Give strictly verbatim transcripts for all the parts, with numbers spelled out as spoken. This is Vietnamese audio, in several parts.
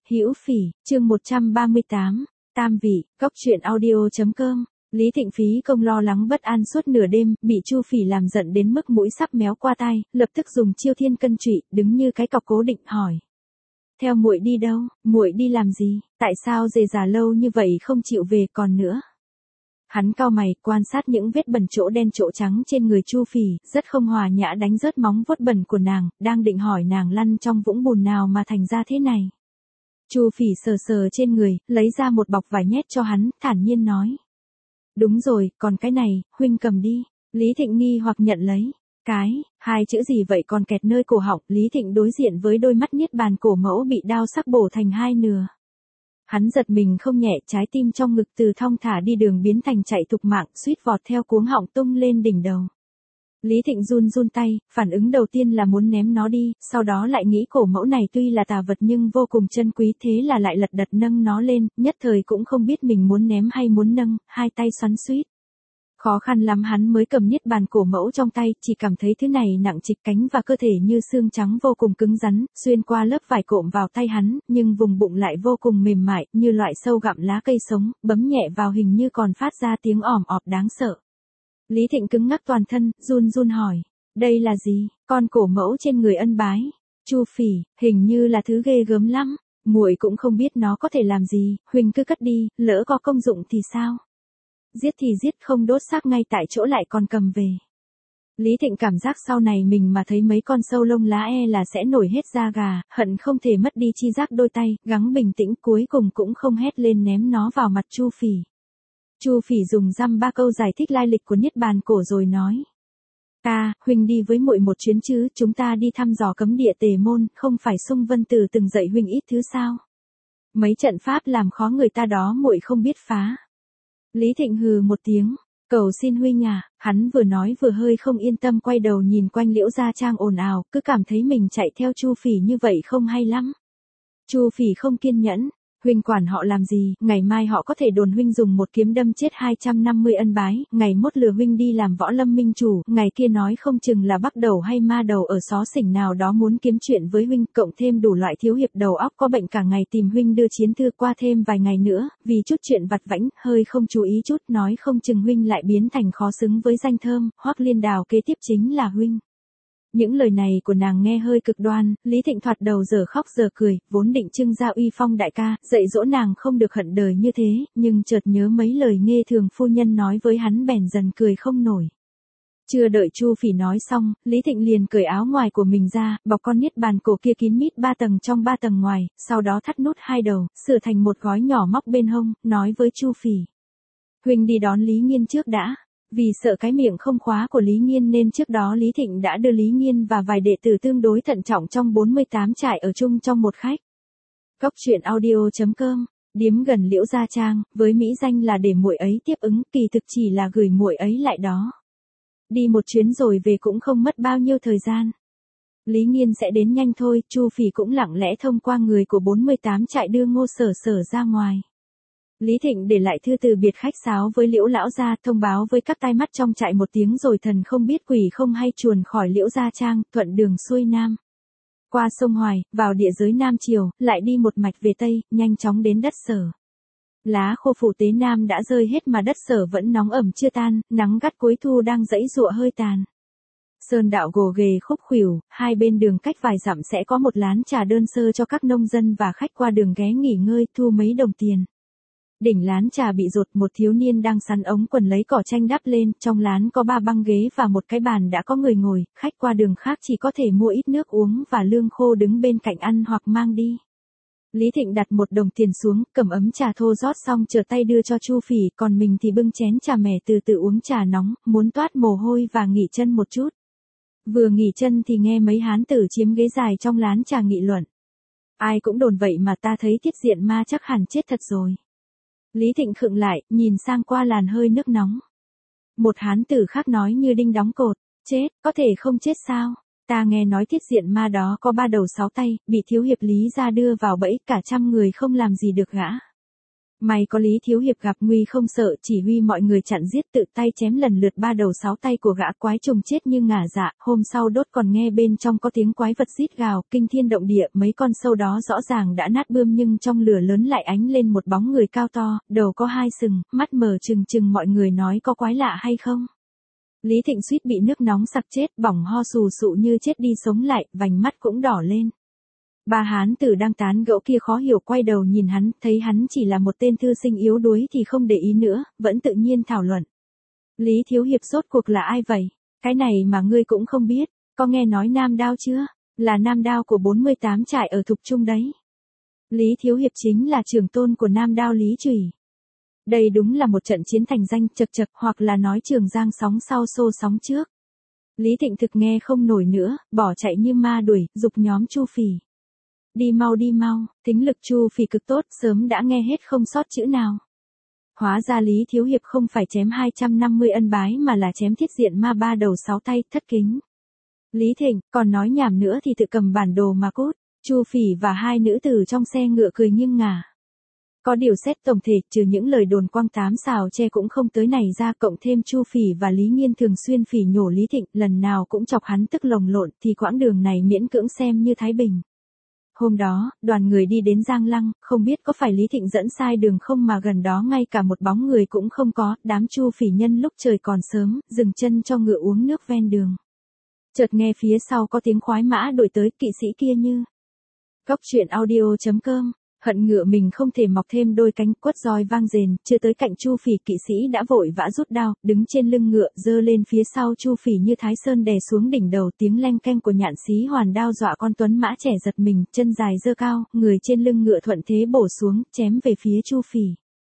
Hữu Phỉ, chương một trăm ba mươi tám, Tam Vị, Góc truyện audio chấm com. Lý Thịnh phí công lo lắng bất an suốt nửa đêm, bị Chu Phỉ làm giận đến mức mũi sắp méo qua tai, lập tức dùng chiêu thiên cân trụy, đứng như cái cọc cố định hỏi: "Theo muội đi đâu? Muội đi làm gì? Tại sao rề rà lâu như vậy không chịu về còn nữa?" Hắn cau mày, quan sát những vết bẩn chỗ đen chỗ trắng trên người Chu Phỉ, rất không hòa nhã đánh rớt móng vuốt bẩn của nàng, đang định hỏi nàng lăn trong vũng bùn nào mà thành ra thế này. Chu Phỉ sờ sờ trên người, lấy ra một bọc vải nhét cho hắn, thản nhiên nói: "Đúng rồi, còn cái này, huynh cầm đi." Lý Thịnh nghi hoặc nhận lấy. Cái, hai chữ gì vậy còn kẹt nơi cổ họng, Lý Thịnh đối diện với đôi mắt niết bàn cổ mẫu bị đao sắc bổ thành hai nửa. Hắn giật mình không nhẹ, trái tim trong ngực từ thong thả đi đường biến thành chạy thục mạng, suýt vọt theo cuống họng tung lên đỉnh đầu. Lý Thịnh run run tay, phản ứng đầu tiên là muốn ném nó đi, sau đó lại nghĩ cổ mẫu này tuy là tà vật nhưng vô cùng chân quý, thế là lại lật đật nâng nó lên, nhất thời cũng không biết mình muốn ném hay muốn nâng, hai tay xoắn xuýt. Khó khăn lắm hắn mới cầm niết bàn cổ mẫu trong tay, chỉ cảm thấy thứ này nặng trịch cánh và cơ thể như xương trắng vô cùng cứng rắn, xuyên qua lớp vải cộm vào tay hắn, nhưng vùng bụng lại vô cùng mềm mại, như loại sâu gặm lá cây sống, bấm nhẹ vào hình như còn phát ra tiếng ỏm ọp đáng sợ. Lý Thịnh cứng ngắc toàn thân, run run hỏi: "Đây là gì?" "Con cổ mẫu trên người ân bái." "Chu Phỉ, hình như là thứ ghê gớm lắm, muội cũng không biết nó có thể làm gì, huynh cứ cất đi, lỡ có công dụng thì sao?" "Giết thì giết, không đốt xác ngay tại chỗ lại còn cầm về." Lý Thịnh cảm giác sau này mình mà thấy mấy con sâu lông lá e là sẽ nổi hết da gà, hận không thể mất đi chi giác đôi tay, gắng bình tĩnh cuối cùng cũng không hét lên ném nó vào mặt Chu Phỉ. Chu Phỉ dùng dăm ba câu giải thích lai lịch của niết bàn cổ rồi nói: "Ta, huynh đi với muội một chuyến chứ, chúng ta đi thăm dò cấm địa Tề Môn, không phải Sung Vân Tử từng dạy huynh ít thứ sao? Mấy trận pháp làm khó người ta đó muội không biết phá." Lý Thịnh hừ một tiếng: "Cầu xin huynh à." Hắn vừa nói vừa hơi không yên tâm quay đầu nhìn quanh Liễu Gia Trang ồn ào, cứ cảm thấy mình chạy theo Chu Phỉ như vậy không hay lắm. Chu Phỉ không kiên nhẫn: "Huynh quản họ làm gì, ngày mai họ có thể đồn huynh dùng một kiếm đâm chết hai trăm năm mươi ân bái, ngày mốt lừa huynh đi làm võ lâm minh chủ, ngày kia nói không chừng là bắc đầu hay ma đầu ở xó xỉnh nào đó muốn kiếm chuyện với huynh, cộng thêm đủ loại thiếu hiệp đầu óc có bệnh cả ngày tìm huynh đưa chiến thư qua thêm vài ngày nữa, vì chút chuyện vặt vãnh, hơi không chú ý chút, nói không chừng huynh lại biến thành khó xứng với danh thơm, Hoắc Liên Đào kế tiếp chính là huynh." Những lời này của nàng nghe hơi cực đoan, Lý Thịnh thoạt đầu giờ khóc giờ cười, vốn định trưng ra uy phong đại ca, dạy dỗ nàng không được hận đời như thế, nhưng chợt nhớ mấy lời nghe thường phu nhân nói với hắn bèn dần cười không nổi. Chưa đợi Chu Phỉ nói xong, Lý Thịnh liền cởi áo ngoài của mình ra, bọc con niết bàn cổ kia kín mít ba tầng trong ba tầng ngoài, sau đó thắt nút hai đầu, sửa thành một gói nhỏ móc bên hông, nói với Chu Phỉ: "Huynh đi đón Lý Nghiên trước đã." Vì sợ cái miệng không khóa của Lý Nghiên nên trước đó Lý Thịnh đã đưa Lý Nghiên và vài đệ tử tương đối thận trọng trong bốn mươi tám trại ở chung trong một khách. Góc truyện audio chấm com, điếm gần Liễu Gia Trang, với mỹ danh là để muội ấy tiếp ứng, kỳ thực chỉ là gửi muội ấy lại đó. Đi một chuyến rồi về cũng không mất bao nhiêu thời gian. Lý Nghiên sẽ đến nhanh thôi, Chu Phỉ cũng lặng lẽ thông qua người của bốn mươi tám trại đưa Ngô Sở Sở ra ngoài. Lý Thịnh để lại thư từ biệt khách sáo với Liễu lão gia, thông báo với các tai mắt trong trại một tiếng rồi thần không biết quỷ không hay chuồn khỏi Liễu Gia Trang, thuận đường xuôi nam. Qua sông Hoài, vào địa giới Nam Triều, lại đi một mạch về Tây, nhanh chóng đến đất Sở. Lá khô phủ tế Nam đã rơi hết mà đất Sở vẫn nóng ẩm chưa tan, nắng gắt cuối thu đang giãy giụa hơi tàn. Sơn đạo gồ ghề khúc khuỷu, hai bên đường cách vài dặm sẽ có một lán trà đơn sơ cho các nông dân và khách qua đường ghé nghỉ ngơi, thu mấy đồng tiền. Đỉnh lán trà bị rột, một thiếu niên đang sắn ống quần lấy cỏ tranh đắp lên, trong lán có ba băng ghế và một cái bàn đã có người ngồi, khách qua đường khác chỉ có thể mua ít nước uống và lương khô đứng bên cạnh ăn hoặc mang đi. Lý Thịnh đặt một đồng tiền xuống, cầm ấm trà thô rót xong trở tay đưa cho Chu Phỉ, còn mình thì bưng chén trà mẻ từ từ uống trà nóng, muốn toát mồ hôi và nghỉ chân một chút. Vừa nghỉ chân thì nghe mấy hán tử chiếm ghế dài trong lán trà nghị luận: "Ai cũng đồn vậy mà ta thấy Thiết Diện Ma chắc hẳn chết thật rồi." Lý Thịnh khựng lại, nhìn sang qua làn hơi nước nóng. Một hán tử khác nói như đinh đóng cột: "Chết, có thể không chết sao? Ta nghe nói Thiết Diện Ma đó có ba đầu sáu tay, bị thiếu hiệp Lý gia đưa vào bẫy, cả trăm người không làm gì được gã." May có Lý Thiếu Hiệp gặp nguy không sợ, chỉ huy mọi người chặn giết, tự tay chém lần lượt ba đầu sáu tay của gã quái trùng chết như ngả dạ. Hôm sau đốt còn nghe bên trong có tiếng quái vật rít gào, kinh thiên động địa, mấy con sâu đó rõ ràng đã nát bươm nhưng trong lửa lớn lại ánh lên một bóng người cao to, đầu có hai sừng, mắt mở trừng trừng, mọi người nói có quái lạ hay không. Lý Thịnh suýt bị nước nóng sặc chết, bỏng ho sù sụ như chết đi sống lại, vành mắt cũng đỏ lên. Ba hán tử đang tán gẫu kia khó hiểu quay đầu nhìn hắn, thấy hắn chỉ là một tên thư sinh yếu đuối thì không để ý nữa, vẫn tự nhiên thảo luận. Lý Thiếu Hiệp rốt cuộc là ai vậy? Cái này mà ngươi cũng không biết, có nghe nói Nam Đao chưa? Là Nam Đao của bốn mươi tám trại ở Thục Trung đấy. Lý Thiếu Hiệp chính là trưởng tôn của Nam Đao Lý Chủy. Đây đúng là một trận chiến thành danh, chật chật, hoặc là nói Trường Giang sóng sau xô sóng trước. Lý Thịnh thực nghe không nổi nữa, bỏ chạy như ma đuổi, giục nhóm Chu Phỉ. Đi mau đi mau, tính lực Chu Phỉ cực tốt, sớm đã nghe hết không sót chữ nào. Hóa ra Lý Thiếu Hiệp không phải chém hai trăm năm mươi ân bái mà là chém thiết diện ma ba đầu sáu tay, thất kính. Lý Thịnh, còn nói nhảm nữa thì tự cầm bản đồ mà cút. Chu Phỉ và hai nữ tử trong xe ngựa cười nghiêng ngả. Có điều xét tổng thể, trừ những lời đồn quăng tám xào che cũng không tới này ra, cộng thêm Chu Phỉ và Lý Nghiên thường xuyên phỉ nhổ Lý Thịnh, lần nào cũng chọc hắn tức lồng lộn, thì quãng đường này miễn cưỡng xem như thái bình. Hôm đó, đoàn người đi đến Giang Lăng, không biết có phải Lý Thịnh dẫn sai đường không mà gần đó ngay cả một bóng người cũng không có, đám Chu Phỉ nhân lúc trời còn sớm, dừng chân cho ngựa uống nước ven đường. Chợt nghe phía sau có tiếng khoái mã đuổi tới, kỵ sĩ kia như. Góc truyện audio chấm com. Hận ngựa mình không thể mọc thêm đôi cánh, quất roi vang rền, chưa tới cạnh Chu Phỉ kỵ sĩ đã vội vã rút đao, đứng trên lưng ngựa, giơ lên phía sau Chu Phỉ như Thái Sơn đè xuống đỉnh đầu, tiếng leng keng của nhạn xí hoàn đao dọa con tuấn mã trẻ giật mình, chân dài giơ cao, người trên lưng ngựa thuận thế bổ xuống, chém về phía Chu Phỉ.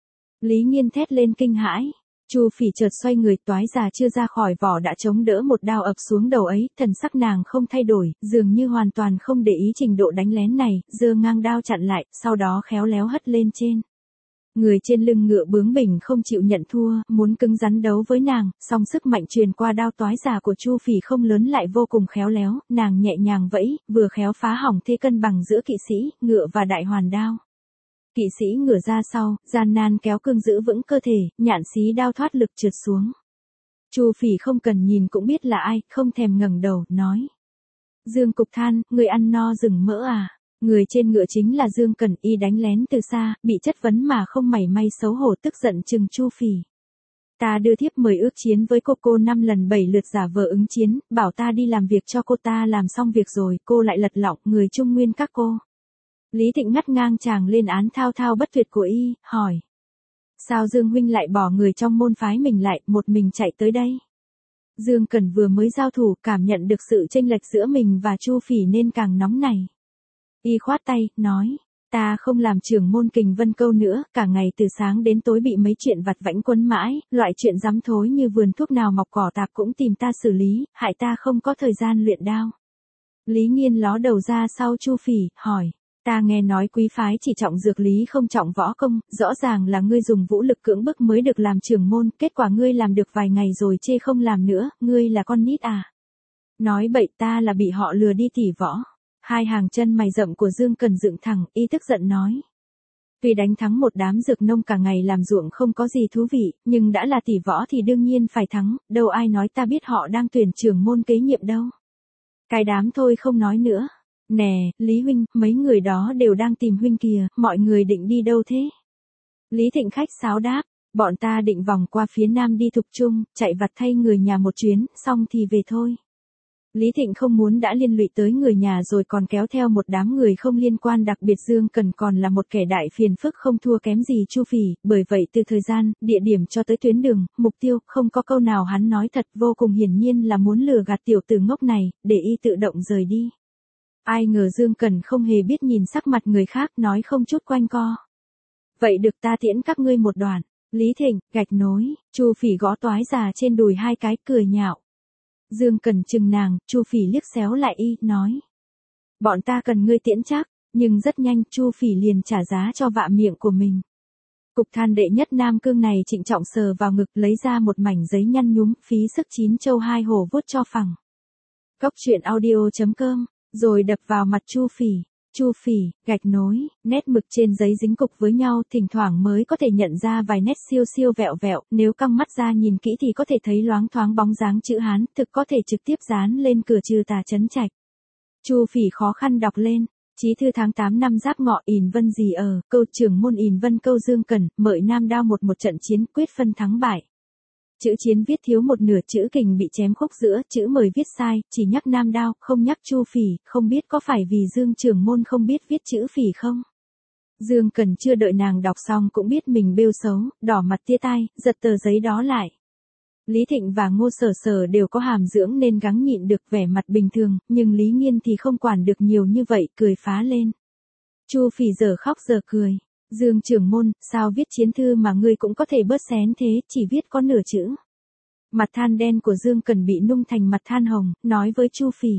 Lý Nghiên thét lên kinh hãi. Chu Phỉ chợt xoay người, toái già chưa ra khỏi vỏ đã chống đỡ một đao ập xuống đầu ấy, thần sắc nàng không thay đổi, dường như hoàn toàn không để ý trình độ đánh lén này, giơ ngang đao chặn lại, sau đó khéo léo hất lên trên. Người trên lưng ngựa bướng bỉnh không chịu nhận thua, muốn cứng rắn đấu với nàng, song sức mạnh truyền qua đao toái già của Chu Phỉ không lớn lại vô cùng khéo léo, nàng nhẹ nhàng vẫy, vừa khéo phá hỏng thế cân bằng giữa kỵ sĩ, ngựa và đại hoàn đao. Kỵ sĩ ngửa ra sau, gian nan kéo cương giữ vững cơ thể, nhạn xí đao thoát lực trượt xuống. Chu Phỉ không cần nhìn cũng biết là ai, không thèm ngẩng đầu, nói. Dương Cục Than, người ăn no rừng mỡ à? Người trên ngựa chính là Dương Cẩn, y đánh lén từ xa, bị chất vấn mà không mảy may xấu hổ, tức giận chừng Chu Phỉ. Ta đưa thiếp mời ước chiến với cô, cô năm lần bảy lượt giả vờ ứng chiến, bảo ta đi làm việc cho cô, ta làm xong việc rồi, cô lại lật lọng, người Trung Nguyên các cô. Lý Thịnh ngắt ngang chàng lên án thao thao bất tuyệt của y, hỏi. Sao Dương huynh lại bỏ người trong môn phái mình lại, một mình chạy tới đây? Dương Cẩn vừa mới giao thủ, cảm nhận được sự chênh lệch giữa mình và Chu Phỉ nên càng nóng này. Y khoát tay, nói. Ta không làm trưởng môn Kình Vân Câu nữa, cả ngày từ sáng đến tối bị mấy chuyện vặt vãnh quấn mãi, loại chuyện dám thối như vườn thuốc nào mọc cỏ tạp cũng tìm ta xử lý, hại ta không có thời gian luyện đao. Lý Nghiên ló đầu ra sau Chu Phỉ, hỏi. Ta nghe nói quý phái chỉ trọng dược lý không trọng võ công, rõ ràng là ngươi dùng vũ lực cưỡng bức mới được làm trưởng môn, kết quả ngươi làm được vài ngày rồi chê không làm nữa, ngươi là con nít à? Nói bậy, ta là bị họ lừa đi tỉ võ. Hai hàng chân mày rậm của Dương Cần dựng thẳng, y tức giận nói. Tuy đánh thắng một đám dược nông cả ngày làm ruộng không có gì thú vị, nhưng đã là tỉ võ thì đương nhiên phải thắng, đâu ai nói ta biết họ đang tuyển trưởng môn kế nhiệm đâu. Cái đám thôi không nói nữa. Nè, Lý huynh, mấy người đó đều đang tìm huynh kìa, mọi người định đi đâu thế? Lý Thịnh khách sáo đáp, bọn ta định vòng qua phía nam đi Thục Trung, chạy vặt thay người nhà một chuyến, xong thì về thôi. Lý Thịnh không muốn đã liên lụy tới người nhà rồi còn kéo theo một đám người không liên quan, đặc biệt Dương Cần còn là một kẻ đại phiền phức không thua kém gì Chu Phỉ, bởi vậy từ thời gian, địa điểm cho tới tuyến đường, mục tiêu, không có câu nào hắn nói thật, vô cùng hiển nhiên là muốn lừa gạt tiểu tử ngốc này, để y tự động rời đi. Ai ngờ Dương Cần không hề biết nhìn sắc mặt người khác, nói không chút quanh co. Vậy được, ta tiễn các ngươi một đoạn. Lý Thịnh, gạch nối, Chu Phỉ gõ toái già trên đùi hai cái, cười nhạo. Dương Cần chừng nàng, Chu Phỉ liếc xéo lại y, nói. Bọn ta cần ngươi tiễn chắc, nhưng rất nhanh, Chu Phỉ liền trả giá cho vạ miệng của mình. Cục Than đệ nhất Nam Cương này trịnh trọng sờ vào ngực, lấy ra một mảnh giấy nhăn nhúm, phí sức chín châu hai hổ vuốt cho phẳng. Góc truyện audio chấm com, rồi đập vào mặt Chu Phỉ. chu phỉ, gạch nối, nét mực trên giấy dính cục với nhau, thỉnh thoảng mới có thể nhận ra vài nét siêu siêu vẹo vẹo, nếu căng mắt ra nhìn kỹ thì có thể thấy loáng thoáng bóng dáng chữ Hán, thực có thể trực tiếp dán lên cửa Trừ Tà Trấn Trạch. Chu phỉ khó khăn đọc lên. Chí thư tháng tám năm Giáp Ngọ, ìn vân gì ở, câu trưởng môn ìn vân câu Dương Cẩn, mợi Nam Đao một một trận chiến quyết phân thắng bại. Chữ chiến viết thiếu một nửa, chữ kình bị chém khúc giữa, chữ mời viết sai, chỉ nhắc Nam Đao, không nhắc Chu phỉ, không biết có phải vì Dương trưởng môn không biết viết chữ phỉ không? Dương Cẩn chưa đợi nàng đọc xong cũng biết mình bêu xấu, đỏ mặt tia tai, giật tờ giấy đó lại. Lý Thịnh và Ngô Sở Sở đều có hàm dưỡng nên gắng nhịn được vẻ mặt bình thường, nhưng Lý Nghiên thì không quản được nhiều như vậy, cười phá lên. Chu phỉ giờ khóc giờ cười. Dương trưởng môn, sao viết chiến thư mà ngươi cũng có thể bớt xén thế, chỉ viết có nửa chữ. Mặt than đen của Dương Cẩn bị nung thành mặt than hồng, nói với Chu phỉ.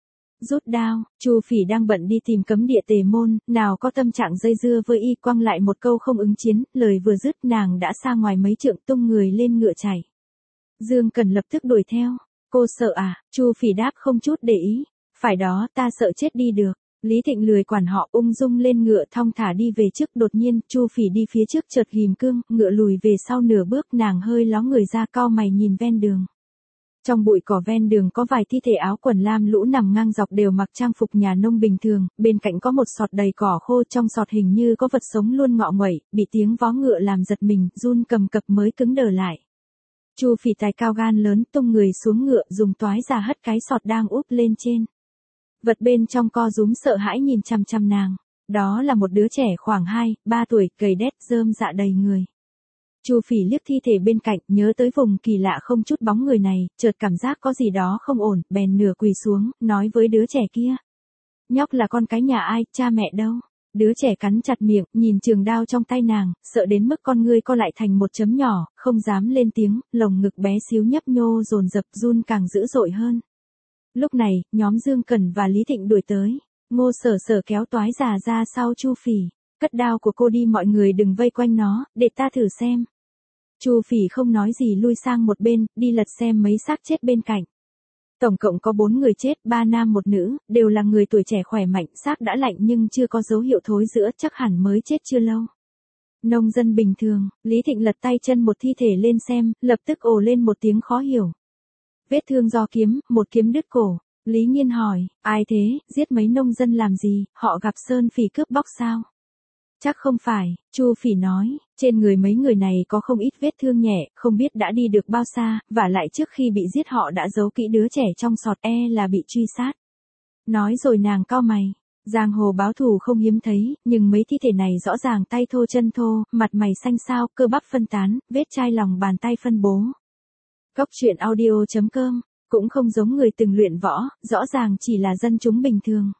Rút đao, Chu phỉ đang bận đi tìm cấm địa Tề Môn, nào có tâm trạng dây dưa với y, quăng lại một câu không ứng chiến, lời vừa dứt nàng đã xa ngoài mấy trượng tung người lên ngựa chạy. Dương Cẩn lập tức đuổi theo. Cô sợ à? Chu phỉ đáp không chút để ý. Phải đó, ta sợ chết đi được. Lý Thịnh lười quản họ, ung dung lên ngựa thong thả đi về trước. Đột nhiên, Chu phỉ đi phía trước chợt ghim cương, ngựa lùi về sau nửa bước, nàng hơi ló người ra cau mày nhìn ven đường. Trong bụi cỏ ven đường có vài thi thể áo quần lam lũ nằm ngang dọc đều mặc trang phục nhà nông bình thường, bên cạnh có một sọt đầy cỏ khô, trong sọt hình như có vật sống luôn ngọ nguậy, bị tiếng vó ngựa làm giật mình, run cầm cập mới cứng đờ lại. Chu phỉ tài cao gan lớn, tung người xuống ngựa, dùng toái ra hất cái sọt đang úp lên trên. Vật bên trong co rúm sợ hãi nhìn chằm chằm nàng. Đó là một đứa trẻ khoảng hai, ba tuổi, gầy đét, rơm dạ đầy người. Chu phỉ liếc thi thể bên cạnh, nhớ tới vùng kỳ lạ không chút bóng người này, chợt cảm giác có gì đó không ổn, bèn nửa quỳ xuống, nói với đứa trẻ kia. Nhóc là con cái nhà ai, cha mẹ đâu? Đứa trẻ cắn chặt miệng, nhìn trường đao trong tay nàng, sợ đến mức con ngươi co lại thành một chấm nhỏ, không dám lên tiếng, lồng ngực bé xíu nhấp nhô dồn dập, run càng dữ dội hơn. Lúc này, nhóm Dương Cẩn và Lý Thịnh đuổi tới. Ngô Sở Sở kéo toái già ra sau Chu phỉ. Cất đao của cô đi, mọi người đừng vây quanh nó, để ta thử xem. Chu phỉ không nói gì lui sang một bên, đi lật xem mấy xác chết bên cạnh. Tổng cộng có bốn người chết, ba nam một nữ, đều là người tuổi trẻ khỏe mạnh, xác đã lạnh nhưng chưa có dấu hiệu thối rữa, chắc hẳn mới chết chưa lâu. Nông dân bình thường. Lý Thịnh lật tay chân một thi thể lên xem, lập tức ồ lên một tiếng khó hiểu. Vết thương do kiếm, một kiếm đứt cổ. Lý Nghiên hỏi, ai thế, giết mấy nông dân làm gì, họ gặp Sơn Phỉ cướp bóc sao? Chắc không phải, Chu phỉ nói, trên người mấy người này có không ít vết thương nhẹ, không biết đã đi được bao xa, và lại trước khi bị giết họ đã giấu kỹ đứa trẻ trong sọt, e là bị truy sát. Nói rồi nàng cau mày, giang hồ báo thù không hiếm thấy, nhưng mấy thi thể này rõ ràng tay thô chân thô, mặt mày xanh xao, cơ bắp phân tán, vết chai lòng bàn tay phân bố. Cốc truyện audio chấm com, cũng không giống người từng luyện võ, rõ ràng chỉ là dân chúng bình thường.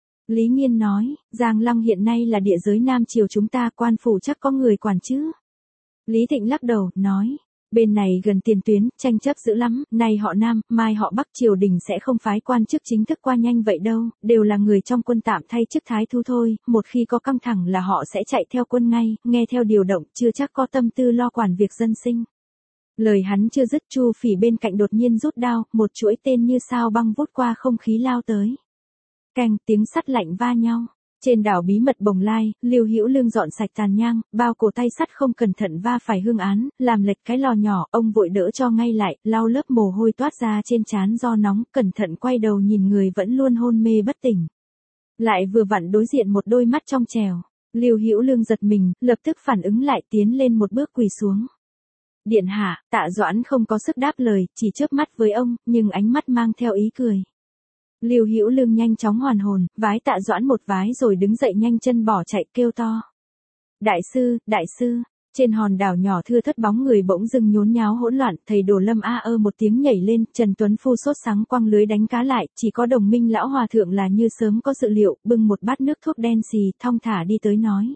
Lý Nghiên nói, Giang Lăng hiện nay là địa giới Nam Triều chúng ta, quan phủ chắc có người quản chứ. Lý Thịnh lắc đầu, nói, bên này gần tiền tuyến, tranh chấp dữ lắm, nay họ Nam, mai họ Bắc, triều đình sẽ không phái quan chức chính thức qua nhanh vậy đâu, đều là người trong quân tạm thay chức thái thú thôi, một khi có căng thẳng là họ sẽ chạy theo quân ngay, nghe theo điều động, chưa chắc có tâm tư lo quản việc dân sinh. Lời hắn chưa dứt, Chu phỉ bên cạnh đột nhiên rút đao, một chuỗi tên như sao băng vút qua không khí lao tới. Canh, tiếng sắt lạnh va nhau. Trên đảo bí mật Bồng Lai, Lưu Hữu Lương dọn sạch tàn nhang, bao cổ tay sắt không cẩn thận va phải hương án, làm lệch cái lò nhỏ, ông vội đỡ cho ngay lại, lau lớp mồ hôi toát ra trên trán do nóng, cẩn thận quay đầu nhìn người vẫn luôn hôn mê bất tỉnh. Lại vừa vặn đối diện một đôi mắt trong trèo. Lưu Hữu Lương giật mình, lập tức phản ứng lại, tiến lên một bước quỳ xuống. Điện hạ, Tạ Doãn không có sức đáp lời, chỉ chớp mắt với ông, nhưng ánh mắt mang theo ý cười. Lưu Hữu Lương nhanh chóng hoàn hồn, vái Tạ Doãn một vái rồi đứng dậy nhanh chân bỏ chạy, kêu to. Đại sư, đại sư, trên hòn đảo nhỏ thưa thớt bóng người bỗng dưng nhốn nháo hỗn loạn, thầy Đồ Lâm a ơ một tiếng nhảy lên, Trần Tuấn Phu sốt sắng quăng lưới đánh cá lại, chỉ có Đồng Minh lão hòa thượng là như sớm có dự liệu, bưng một bát nước thuốc đen xì, thong thả đi tới nói.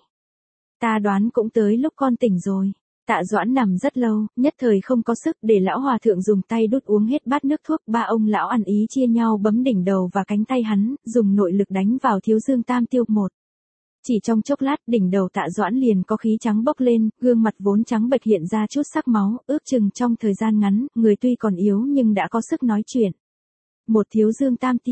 Ta đoán cũng tới lúc con tỉnh rồi. Tạ Doãn nằm rất lâu, nhất thời không có sức, để lão hòa thượng dùng tay đút uống hết bát nước thuốc, ba ông lão ăn ý chia nhau bấm đỉnh đầu và cánh tay hắn, dùng nội lực đánh vào thiếu dương tam tiêu một. Chỉ trong chốc lát, đỉnh đầu Tạ Doãn liền có khí trắng bốc lên, gương mặt vốn trắng bệch hiện ra chút sắc máu, ước chừng trong thời gian ngắn, người tuy còn yếu nhưng đã có sức nói chuyện. Một thiếu dương tam tiêu,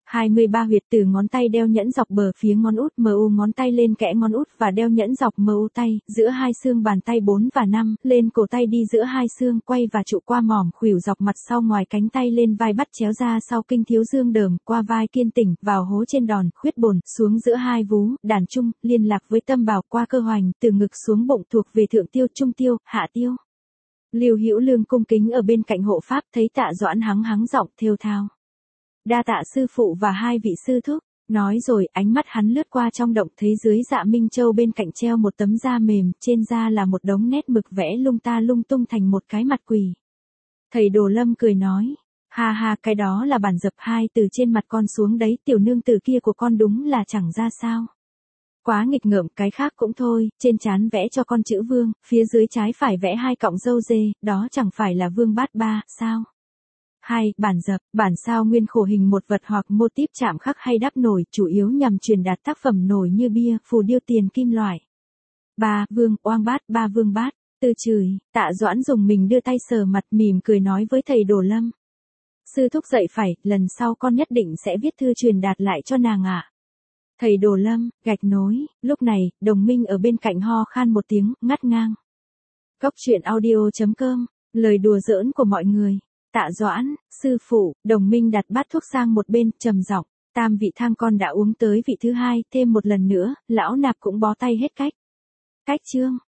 hai mươi ba huyệt từ ngón tay đeo nhẫn dọc bờ phía ngón út mu ngón tay lên kẽ ngón út và đeo nhẫn dọc mu tay, giữa hai xương bàn tay bốn và năm, lên cổ tay đi giữa hai xương quay và trụ qua mỏm khuỷu dọc mặt sau ngoài cánh tay lên vai bắt chéo ra sau kinh thiếu dương đờm, qua vai kiên tỉnh, vào hố trên đòn, khuyết bồn, xuống giữa hai vú, đàn trung, liên lạc với tâm bảo qua cơ hoành, từ ngực xuống bụng thuộc về thượng tiêu, trung tiêu, hạ tiêu. Lưu Hữu Lương cung kính ở bên cạnh hộ pháp thấy Tạ Doãn hắng hắng giọng thều thào. Đa tạ sư phụ và hai vị sư thúc, nói rồi ánh mắt hắn lướt qua trong động thấy dưới Dạ Minh Châu bên cạnh treo một tấm da mềm, trên da là một đống nét mực vẽ lung ta lung tung thành một cái mặt quỷ. Thầy Đồ Lâm cười nói, ha ha cái đó là bản dập hai từ trên mặt con xuống đấy, tiểu nương tử kia của con đúng là chẳng ra sao. Quá nghịch ngợm, cái khác cũng thôi, trên trán vẽ cho con chữ vương, phía dưới trái phải vẽ hai cọng râu dê, đó chẳng phải là vương bát ba, sao? hai. Bản dập, bản sao nguyên khổ hình một vật hoặc mô típ chạm khắc hay đắp nổi, chủ yếu nhằm truyền đạt tác phẩm nổi như bia, phù điêu tiền kim loại. ba. Vương, oang bát, ba vương bát, từ chửi, Tạ Doãn dùng mình đưa tay sờ mặt mỉm cười nói với thầy Đồ Lâm. Sư thúc dạy phải, lần sau con nhất định sẽ viết thư truyền đạt lại cho nàng ạ. À. Thầy Đồ Lâm, gạch nối, lúc này, Đồng Minh ở bên cạnh ho khan một tiếng, ngắt ngang. Cốc truyện audio chấm com, lời đùa giỡn của mọi người. Tạ Doãn, sư phụ, Đồng Minh đặt bát thuốc sang một bên, trầm giọng, tam vị thang con đã uống tới vị thứ hai, thêm một lần nữa, lão nạp cũng bó tay hết cách. Cách chương.